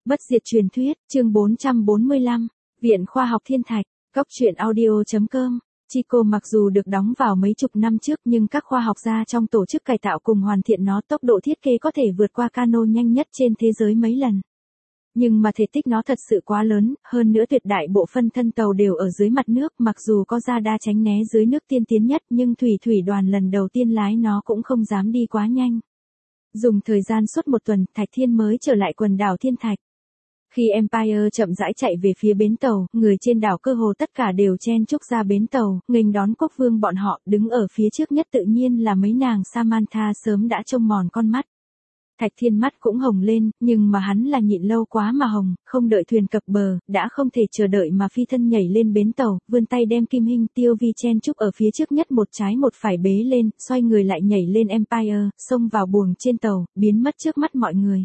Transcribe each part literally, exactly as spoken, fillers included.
Bất diệt truyền thuyết, chương bốn trăm bốn mươi lăm, Viện Khoa học Thiên Thạch, Cốc truyện audio chấm com. Chico mặc dù được đóng vào mấy chục năm trước nhưng các khoa học gia trong tổ chức cải tạo cùng hoàn thiện nó tốc độ thiết kế có thể vượt qua Cano nhanh nhất trên thế giới mấy lần. Nhưng mà thể tích nó thật sự quá lớn, hơn nữa tuyệt đại bộ phân thân tàu đều ở dưới mặt nước, mặc dù có radar tránh né dưới nước tiên tiến nhất nhưng thủy thủy đoàn lần đầu tiên lái nó cũng không dám đi quá nhanh. Dùng thời gian suốt một tuần, Thạch Thiên mới trở lại quần đảo Thiên Thạch. Khi Empire chậm rãi chạy về phía bến tàu, người trên đảo cơ hồ tất cả đều chen chúc ra bến tàu, nghênh đón quốc vương bọn họ, đứng ở phía trước nhất tự nhiên là mấy nàng Samantha sớm đã trông mòn con mắt. Thạch Thiên mắt cũng hồng lên, nhưng mà hắn là nhịn lâu quá mà hồng, không đợi thuyền cập bờ, đã không thể chờ đợi mà phi thân nhảy lên bến tàu, vươn tay đem Kim Hinh Tiêu Vi chen chúc ở phía trước nhất một trái một phải bế lên, xoay người lại nhảy lên Empire, xông vào buồng trên tàu, biến mất trước mắt mọi người.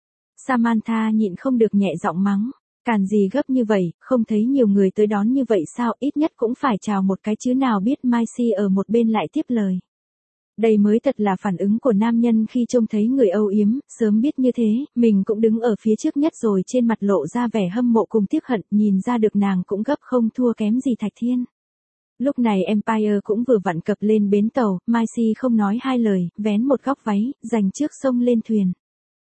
Samantha nhịn không được nhẹ giọng mắng, càn gì gấp như vậy, không thấy nhiều người tới đón như vậy sao, ít nhất cũng phải chào một cái chứ nào biết Mai Si ở một bên lại tiếp lời. Đây mới thật là phản ứng của nam nhân khi trông thấy người âu yếm, sớm biết như thế, mình cũng đứng ở phía trước nhất rồi trên mặt lộ ra vẻ hâm mộ cùng tiếc hận, nhìn ra được nàng cũng gấp không thua kém gì Thạch Thiên. Lúc này Empire cũng vừa vặn cập lên bến tàu, Mai Si không nói hai lời, vén một góc váy, dành trước xông lên thuyền.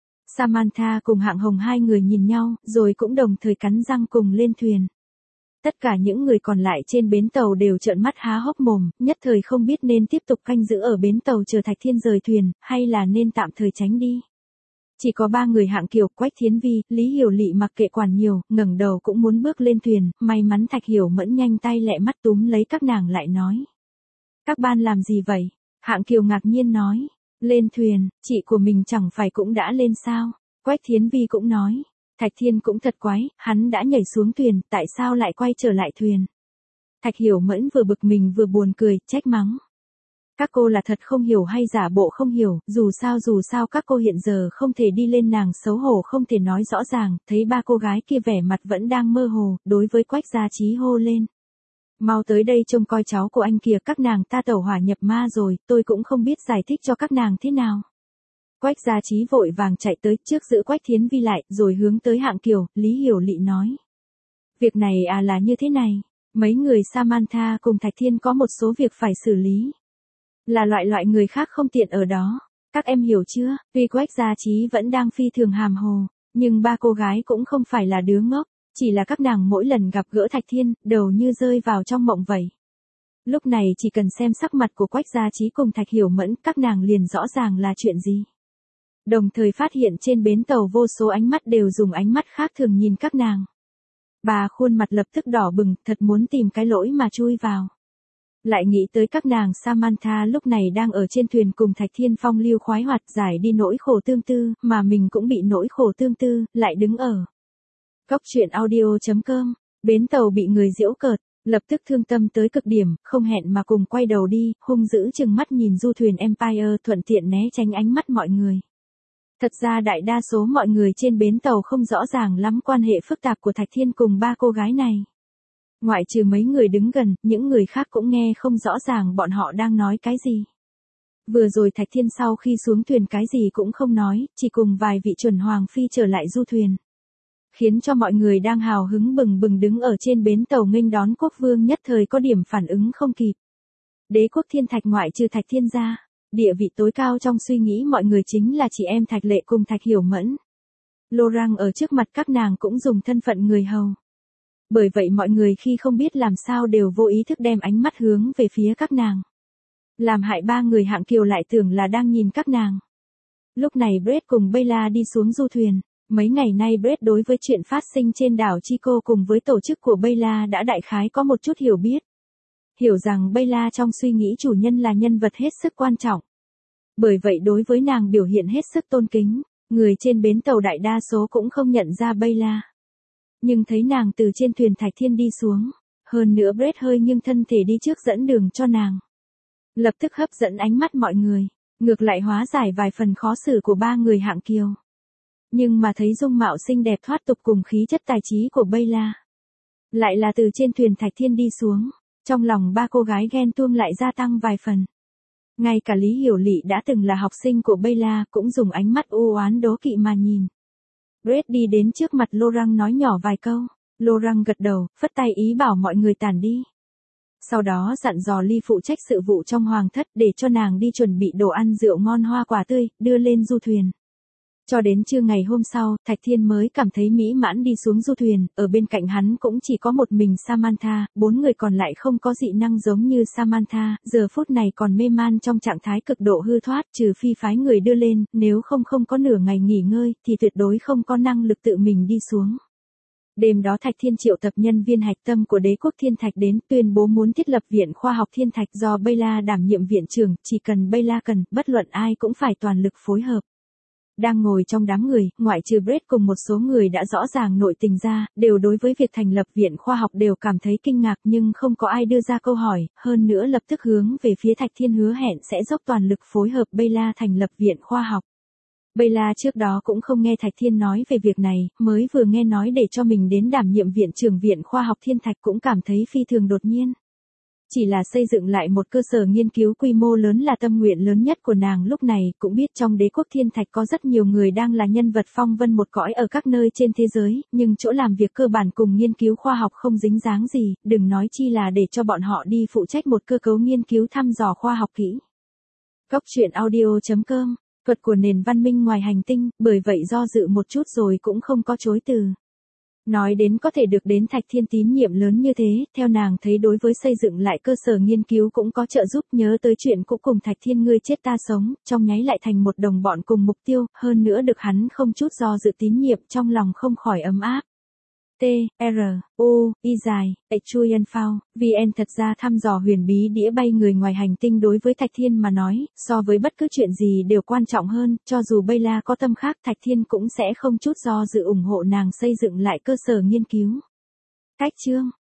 Samantha cùng Hạng Hồng hai người nhìn nhau, rồi cũng đồng thời cắn răng cùng lên thuyền. Tất cả những người còn lại trên bến tàu đều trợn mắt há hốc mồm, nhất thời không biết nên tiếp tục canh giữ ở bến tàu chờ Thạch Thiên rời thuyền, hay là nên tạm thời tránh đi. Chỉ có ba người Hạng Kiều, Quách Thiến Vi, Lý Hiểu Lị mặc kệ quản nhiều, ngẩng đầu cũng muốn bước lên thuyền, may mắn Thạch Hiểu Mẫn nhanh tay lẹ mắt túm lấy các nàng lại nói. Các ban làm gì vậy? Hạng Kiều ngạc nhiên nói. Lên thuyền, chị của mình chẳng phải cũng đã lên sao? Quách Thiến Vi cũng nói. Thạch Thiên cũng thật quái, hắn đã nhảy xuống thuyền, tại sao lại quay trở lại thuyền? Thạch Hiểu Mẫn vừa bực mình vừa buồn cười, trách mắng. Các cô là thật không hiểu hay giả bộ không hiểu, dù sao dù sao các cô hiện giờ không thể đi lên, nàng xấu hổ không thể nói rõ ràng, thấy ba cô gái kia vẻ mặt vẫn đang mơ hồ, đối với Quách Gia Trí hô lên. Mau tới đây trông coi cháu của anh kìa, các nàng ta tẩu hỏa nhập ma rồi, tôi cũng không biết giải thích cho các nàng thế nào. Quách Gia Trí vội vàng chạy tới trước giữ Quách Thiến Vi lại, rồi hướng tới Hạng Kiều, Lý Hiểu Lị nói. Việc này à là như thế này, mấy người Samantha cùng Thạch Thiên có một số việc phải xử lý. Là loại loại người khác không tiện ở đó, các em hiểu chưa, tuy Quách Gia Trí vẫn đang phi thường hàm hồ, nhưng ba cô gái cũng không phải là đứa ngốc, chỉ là các nàng mỗi lần gặp gỡ Thạch Thiên, đầu như rơi vào trong mộng vậy. Lúc này chỉ cần xem sắc mặt của Quách Gia Trí cùng Thạch Hiểu Mẫn, các nàng liền rõ ràng là chuyện gì. Đồng thời phát hiện trên bến tàu vô số ánh mắt đều dùng ánh mắt khác thường nhìn các nàng. Bà khuôn mặt lập tức đỏ bừng, thật muốn tìm cái lỗi mà chui vào. Lại nghĩ tới các nàng Samantha lúc này đang ở trên thuyền cùng Thạch Thiên phong lưu khoái hoạt giải đi nỗi khổ tương tư, mà mình cũng bị nỗi khổ tương tư, lại đứng ở. Cốc truyện audio chấm com, bến tàu bị người giễu cợt, lập tức thương tâm tới cực điểm, không hẹn mà cùng quay đầu đi, hung dữ chừng mắt nhìn du thuyền Empire thuận tiện né tránh ánh mắt mọi người. Thật ra đại đa số mọi người trên bến tàu không rõ ràng lắm quan hệ phức tạp của Thạch Thiên cùng ba cô gái này. Ngoại trừ mấy người đứng gần, những người khác cũng nghe không rõ ràng bọn họ đang nói cái gì. Vừa rồi Thạch Thiên sau khi xuống thuyền cái gì cũng không nói, chỉ cùng vài vị chuẩn hoàng phi trở lại du thuyền. Khiến cho mọi người đang hào hứng bừng bừng đứng ở trên bến tàu nghênh đón quốc vương nhất thời có điểm phản ứng không kịp. Đế quốc Thiên Thạch ngoại trừ Thạch Thiên ra, địa vị tối cao trong suy nghĩ mọi người chính là chị em Thạch Lệ cùng Thạch Hiểu Mẫn. Laurent ở trước mặt các nàng cũng dùng thân phận người hầu. Bởi vậy mọi người khi không biết làm sao đều vô ý thức đem ánh mắt hướng về phía các nàng. Làm hại ba người Hạng Kiều lại tưởng là đang nhìn các nàng. Lúc này Brett cùng Bella đi xuống du thuyền. Mấy ngày nay Brett đối với chuyện phát sinh trên đảo Chico cùng với tổ chức của Bella đã đại khái có một chút hiểu biết. Hiểu rằng Bella trong suy nghĩ chủ nhân là nhân vật hết sức quan trọng. Bởi vậy đối với nàng biểu hiện hết sức tôn kính, người trên bến tàu đại đa số cũng không nhận ra Bella. Nhưng thấy nàng từ trên thuyền Thạch Thiên đi xuống, hơn nữa Brett hơi nghiêng thân thể đi trước dẫn đường cho nàng. Lập tức hấp dẫn ánh mắt mọi người, ngược lại hóa giải vài phần khó xử của ba người Hạng Kiều. Nhưng mà thấy dung mạo xinh đẹp thoát tục cùng khí chất tài trí của Bella, lại là từ trên thuyền Thạch Thiên đi xuống, trong lòng ba cô gái ghen tuông lại gia tăng vài phần. Ngay cả Lý Hiểu Lị đã từng là học sinh của Bella cũng dùng ánh mắt u oán đố kỵ mà nhìn. Brett đi đến trước mặt Laurent nói nhỏ vài câu. Laurent gật đầu, phất tay ý bảo mọi người tản đi. Sau đó dặn dò Ly phụ trách sự vụ trong hoàng thất để cho nàng đi chuẩn bị đồ ăn rượu ngon hoa quả tươi, đưa lên du thuyền. Cho đến trưa ngày hôm sau, Thạch Thiên mới cảm thấy mỹ mãn đi xuống du thuyền, ở bên cạnh hắn cũng chỉ có một mình Samantha, bốn người còn lại không có dị năng giống như Samantha, giờ phút này còn mê man trong trạng thái cực độ hư thoát, trừ phi phái người đưa lên, nếu không không có nửa ngày nghỉ ngơi, thì tuyệt đối không có năng lực tự mình đi xuống. Đêm đó Thạch Thiên triệu tập nhân viên hạch tâm của đế quốc Thiên Thạch đến, tuyên bố muốn thiết lập viện khoa học Thiên Thạch do Beyla đảm nhiệm viện trưởng, chỉ cần Beyla cần, bất luận ai cũng phải toàn lực phối hợp. Đang ngồi trong đám người, ngoại trừ Brett cùng một số người đã rõ ràng nội tình ra, đều đối với việc thành lập viện khoa học đều cảm thấy kinh ngạc nhưng không có ai đưa ra câu hỏi, hơn nữa lập tức hướng về phía Thạch Thiên hứa hẹn sẽ dốc toàn lực phối hợp Beyla thành lập viện khoa học. Beyla trước đó cũng không nghe Thạch Thiên nói về việc này, mới vừa nghe nói để cho mình đến đảm nhiệm viện trưởng viện khoa học Thiên Thạch cũng cảm thấy phi thường đột nhiên. Chỉ là xây dựng lại một cơ sở nghiên cứu quy mô lớn là tâm nguyện lớn nhất của nàng lúc này, cũng biết trong đế quốc Thiên Thạch có rất nhiều người đang là nhân vật phong vân một cõi ở các nơi trên thế giới, nhưng chỗ làm việc cơ bản cùng nghiên cứu khoa học không dính dáng gì, đừng nói chi là để cho bọn họ đi phụ trách một cơ cấu nghiên cứu thăm dò khoa học kỹ. Cốc truyện audio chấm com, thuật của nền văn minh ngoài hành tinh, bởi vậy do dự một chút rồi cũng không có chối từ. Nói đến có thể được đến Thạch Thiên tín nhiệm lớn như thế, theo nàng thấy đối với xây dựng lại cơ sở nghiên cứu cũng có trợ giúp, nhớ tới chuyện cũ cùng Thạch Thiên ngươi chết ta sống, trong nháy lại thành một đồng bọn cùng mục tiêu, hơn nữa được hắn không chút do dự tín nhiệm, trong lòng không khỏi ấm áp. T, R, U, Y dài, Chuyen Phao, vê en thật ra thăm dò huyền bí đĩa bay người ngoài hành tinh đối với Thạch Thiên mà nói, so với bất cứ chuyện gì đều quan trọng hơn, cho dù Beyla có tâm khác Thạch Thiên cũng sẽ không chút do dự ủng hộ nàng xây dựng lại cơ sở nghiên cứu. Cách chương